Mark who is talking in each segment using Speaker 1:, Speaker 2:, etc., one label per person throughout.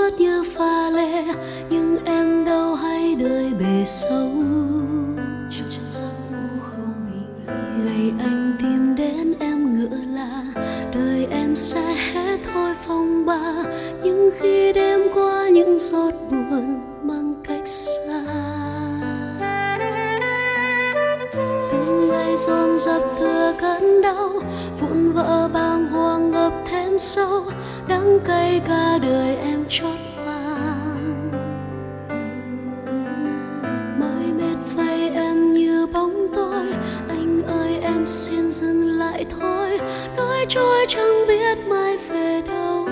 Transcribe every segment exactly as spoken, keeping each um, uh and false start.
Speaker 1: suốt như pha lê, nhưng em đâu hay đời bề sâu. Trong chân giấc ngủ không hình ngày anh tìm đến em ngỡ là đời em sẽ hết thôi phong ba, nhưng khi đêm qua những giọt buồn mang cách xa. Từng ngày dồn dập thừa cơn đau, vụn vỡ bàng hoàng ngập thêm sâu, đắng cay cả đời em chót vàng. Mỏi mệt vây em như bóng tối, anh ơi em xin dừng lại thôi, nói trôi chẳng biết mai về đâu.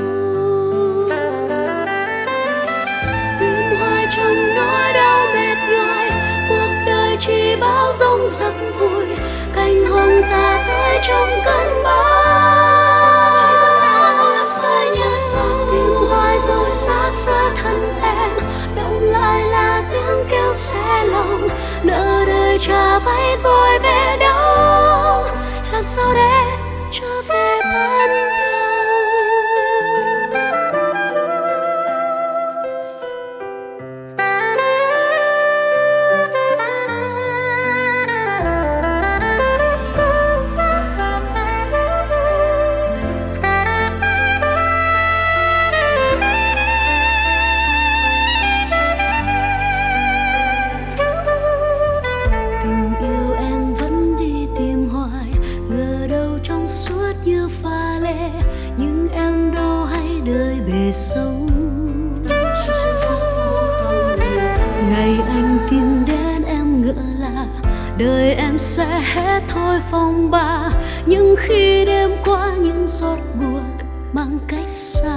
Speaker 1: Tìm hoài trong nỗi đau mệt nhoài, cuộc đời chỉ bao dung giấc vui, cành hồng ta tới trong cơn bão. Chỉ còn ta ôi phải nhạt lòng, tìm hoài rồi xa xa thân em, đông lại là tiếng kêu xé lòng, nợ đời trả vay rồi về đâu, làm sao để trở về ban đầu. Nhưng em đâu hay đời bề sâu. Ngày anh tìm đến em ngỡ là đời em sẽ hết thôi phong ba, nhưng khi đêm qua những giọt buồn mang cách xa.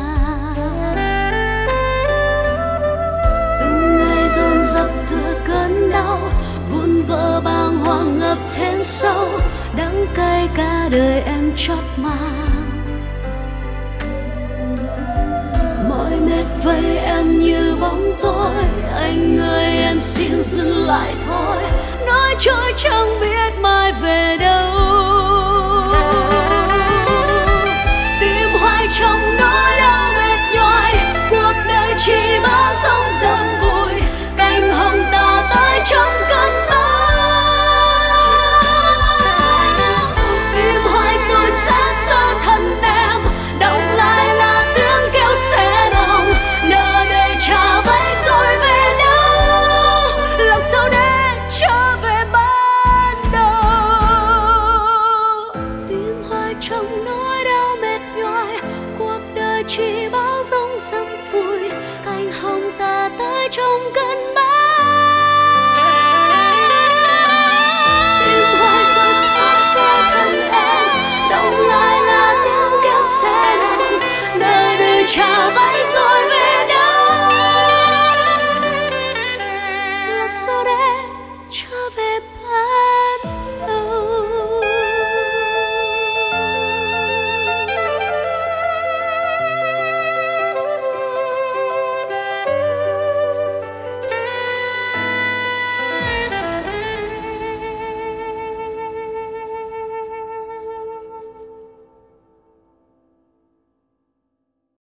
Speaker 1: Từng ngày dồn dập thừa cơn đau, vụn vỡ bàng hoàng ngập thêm sâu, đắng cay cả đời em chót mang. Mỏi mệt vây em như bóng tối, anh ơi em xin dừng lại thôi, nói trôi chẳng biết mai về đâu. Tìm hoài trong nỗi đau mệt nhoài, cuộc đời chỉ bao sóng dầm vùi, cành hồng ta tới trong cơn bão. Tìm hoài rồi xa xa thân em, động lại là tiếng kêu xé lòng, nợ đời trả vay rồi về đâu, làm sao để trở về ban đầu. Tìm hoài trong nỗi đau mệt nhoài, cuộc đời chỉ bao dung dâm vui,